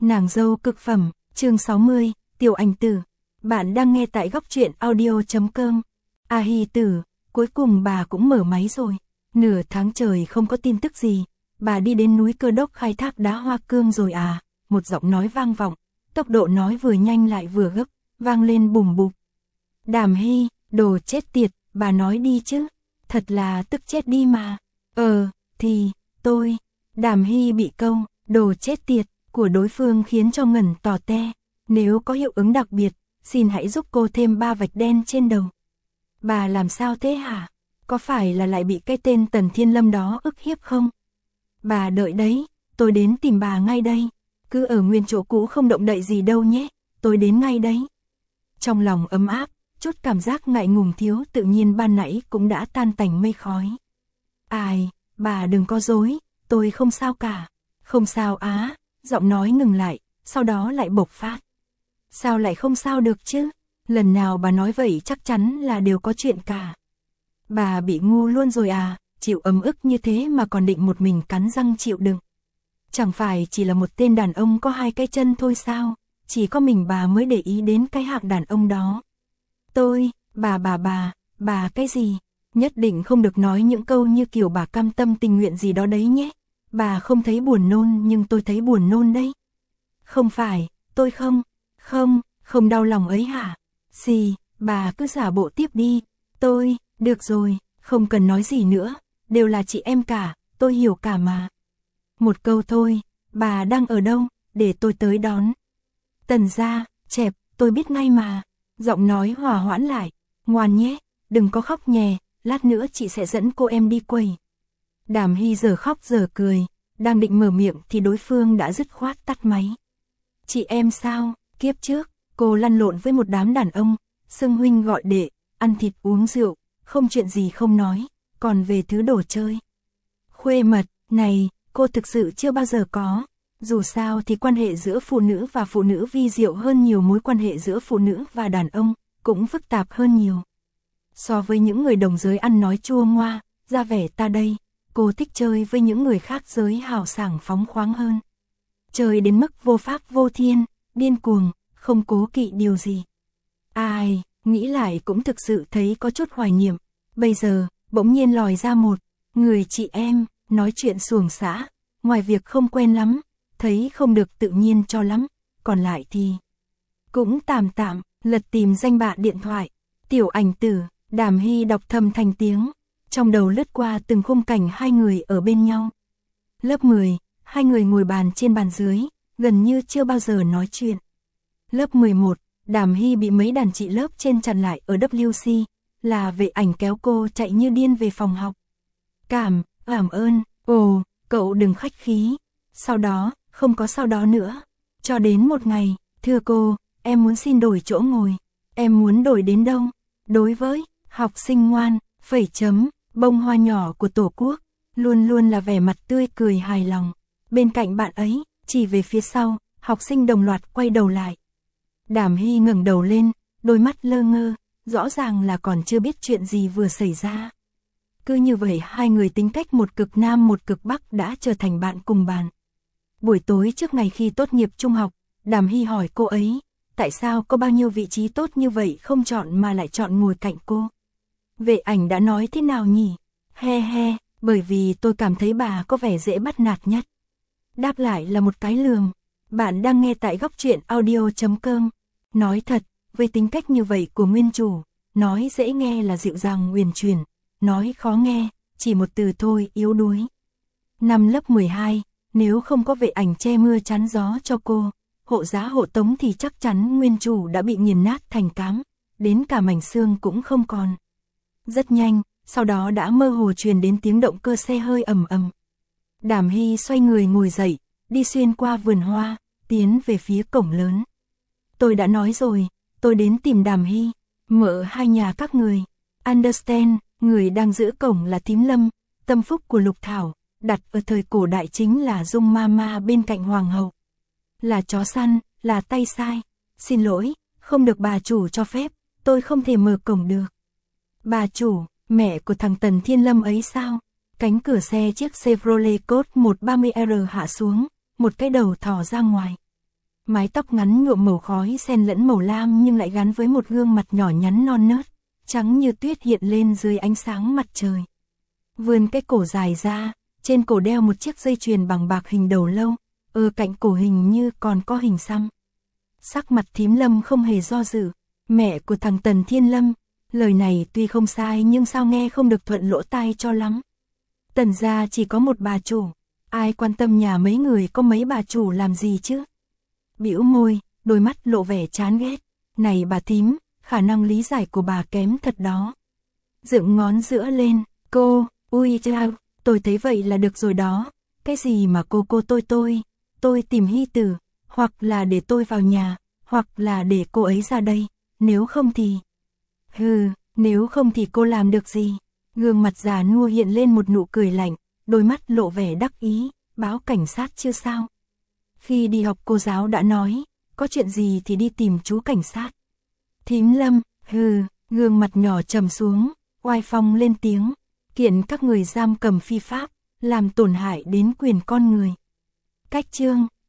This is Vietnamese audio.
Nàng dâu cực phẩm, chương 60, Tiểu Ảnh Tử. Bạn đang nghe tại góc truyện audio.com. A Hi tử, cuối cùng bà cũng mở máy rồi. Nửa tháng trời không có tin tức gì. Bà đi đến núi Cơ Đốc khai thác đá hoa cương rồi à? Một giọng nói vang vọng, tốc độ nói vừa nhanh lại vừa gấp, vang lên bùm bụp. Đàm Hi, đồ chết tiệt, bà nói đi chứ. Thật là tức chết đi mà. Đàm Hi bị câu, đồ chết tiệt của đối phương khiến cho ngẩn tò te. Nếu có hiệu ứng đặc biệt, xin hãy giúp cô thêm 3 vạch đen trên đầu. Bà làm sao thế hả? Có phải là lại bị cái tên Tần Thiên Lâm đó ức hiếp không? Bà đợi đấy, tôi đến tìm bà ngay đây. Cứ ở nguyên chỗ cũ không động đậy gì đâu nhé, tôi đến ngay đấy. Trong lòng ấm áp, chút cảm giác ngại ngùng thiếu tự nhiên ban nãy cũng đã tan tành mây khói. Ai, bà đừng có dối, tôi không sao cả. Không sao á, giọng nói ngừng lại, sau đó lại bộc phát. Sao lại không sao được chứ? Lần nào bà nói vậy chắc chắn là đều có chuyện cả. Bà bị ngu luôn rồi à, chịu ấm ức như thế mà còn định một mình cắn răng chịu đựng. Chẳng phải chỉ là một tên đàn ông có 2 cái chân thôi sao? Chỉ có mình bà mới để ý đến cái hạng đàn ông đó. Bà cái gì? Nhất định không được nói những câu như kiểu bà cam tâm tình nguyện gì đó đấy nhé. Bà không thấy buồn nôn nhưng tôi thấy buồn nôn đấy. Không phải, tôi không đau lòng ấy hả? Gì, bà cứ giả bộ tiếp đi. Được rồi, không cần nói gì nữa, đều là chị em cả, tôi hiểu cả mà. Một câu thôi, bà đang ở đâu, để tôi tới đón. Tần gia, chẹp, tôi biết ngay mà. Giọng nói hòa hoãn lại, ngoan nhé, đừng có khóc nhè, lát nữa chị sẽ dẫn cô em đi quầy. Đàm Hi giờ khóc giờ cười, đang định mở miệng thì đối phương đã dứt khoát tắt máy. Chị em sao, kiếp trước, cô lăn lộn với một đám đàn ông, xưng huynh gọi đệ, ăn thịt uống rượu, không chuyện gì không nói, còn về thứ đồ chơi. Khuê mật, này, cô thực sự chưa bao giờ có. Dù sao thì quan hệ giữa phụ nữ và phụ nữ vi diệu hơn nhiều mối quan hệ giữa phụ nữ và đàn ông, cũng phức tạp hơn nhiều. So với những người đồng giới ăn nói chua ngoa, ra vẻ ta đây, cô thích chơi với những người khác giới hào sảng phóng khoáng hơn. Chơi đến mức vô pháp vô thiên, điên cuồng, không cố kỵ điều gì. Ai, nghĩ lại cũng thực sự thấy có chút hoài niệm. Bây giờ, bỗng nhiên lòi ra một người chị em, nói chuyện xuồng xã, ngoài việc không quen lắm, thấy không được tự nhiên cho lắm, còn lại thì cũng tạm, lật tìm danh bạ điện thoại. Tiểu Ảnh Tử, Đàm Hi đọc thầm thành tiếng, trong đầu lướt qua từng khung cảnh 2 người ở bên nhau. Lớp 10, 2 người ngồi bàn trên bàn dưới, gần như chưa bao giờ nói chuyện. Lớp 11, Đàm Hi bị mấy đàn chị lớp trên chặn lại ở WC, là vệ ảnh kéo cô chạy như điên về phòng học. Cảm ơn, cậu đừng khách khí. Sau đó, không có sau đó nữa. Cho đến một ngày, thưa cô, em muốn xin đổi chỗ ngồi. Em muốn đổi đến đâu? Đối với học sinh ngoan, bông hoa nhỏ của Tổ quốc, luôn luôn là vẻ mặt tươi cười hài lòng. Bên cạnh bạn ấy, chỉ về phía sau, học sinh đồng loạt quay đầu lại. Đàm Hi ngẩng đầu lên, đôi mắt lơ ngơ, rõ ràng là còn chưa biết chuyện gì vừa xảy ra. Cứ như vậy 2 người tính cách một cực nam một cực bắc đã trở thành bạn cùng bàn. Buổi tối trước ngày khi tốt nghiệp trung học, Đàm Hi hỏi cô ấy, tại sao có bao nhiêu vị trí tốt như vậy không chọn mà lại chọn ngồi cạnh cô. Vệ ảnh đã nói thế nào nhỉ? Bởi vì tôi cảm thấy bà có vẻ dễ bắt nạt nhất. Đáp lại là một cái lườm. Bạn đang nghe tại góc truyện audio.com. Nói thật, với tính cách như vậy của nguyên chủ, nói dễ nghe là dịu dàng uyển chuyển, nói khó nghe, chỉ một từ thôi, yếu đuối. Năm lớp 12, nếu không có vệ ảnh che mưa chắn gió cho cô, hộ giá hộ tống thì chắc chắn nguyên chủ đã bị nghiền nát thành cám, đến cả mảnh xương cũng không còn. Rất nhanh, sau đó đã mơ hồ truyền đến tiếng động cơ xe hơi ầm ầm. Đàm Hi xoay người ngồi dậy, đi xuyên qua vườn hoa, tiến về phía cổng lớn. Tôi đã nói rồi, tôi đến tìm Đàm Hi, mợ hai nhà các người. Understand, người đang giữ cổng là Thím Lâm, tâm phúc của Lục Thảo, đặt ở thời cổ đại chính là Dung Mama bên cạnh Hoàng hậu. Là chó săn, là tay sai. Xin lỗi, không được bà chủ cho phép, tôi không thể mở cổng được. Bà chủ, mẹ của thằng Tần Thiên Lâm ấy sao? Cánh cửa xe chiếc Chevrolet Code 130R hạ xuống, một cái đầu thò ra ngoài. Mái tóc ngắn nhuộm màu khói xen lẫn màu lam nhưng lại gắn với một gương mặt nhỏ nhắn non nớt, trắng như tuyết hiện lên dưới ánh sáng mặt trời. Vươn cái cổ dài ra, trên cổ đeo một chiếc dây chuyền bằng bạc hình đầu lâu, ở cạnh cổ hình như còn có hình xăm. Sắc mặt Thím Lâm không hề do dự, mẹ của thằng Tần Thiên Lâm, lời này tuy không sai nhưng sao nghe không được thuận lỗ tai cho lắm. Tần gia chỉ có một bà chủ, ai quan tâm nhà mấy người có mấy bà chủ làm gì chứ? Bĩu môi, đôi mắt lộ vẻ chán ghét. Này bà Thím, khả năng lý giải của bà kém thật đó. Dựng ngón giữa lên, cô, ui chao, tôi thấy vậy là được rồi đó. Cái gì mà cô tôi tìm Hy Tử, hoặc là để tôi vào nhà, hoặc là để cô ấy ra đây, nếu không thì... nếu không thì cô làm được gì? Gương mặt già nua hiện lên một nụ cười lạnh, đôi mắt lộ vẻ đắc ý, báo cảnh sát chưa sao? Khi đi học cô giáo đã nói, có chuyện gì thì đi tìm chú cảnh sát. Thím Lâm, gương mặt nhỏ trầm xuống, oai phong lên tiếng, kiện các người giam cầm phi pháp, làm tổn hại đến quyền con người. Cách chương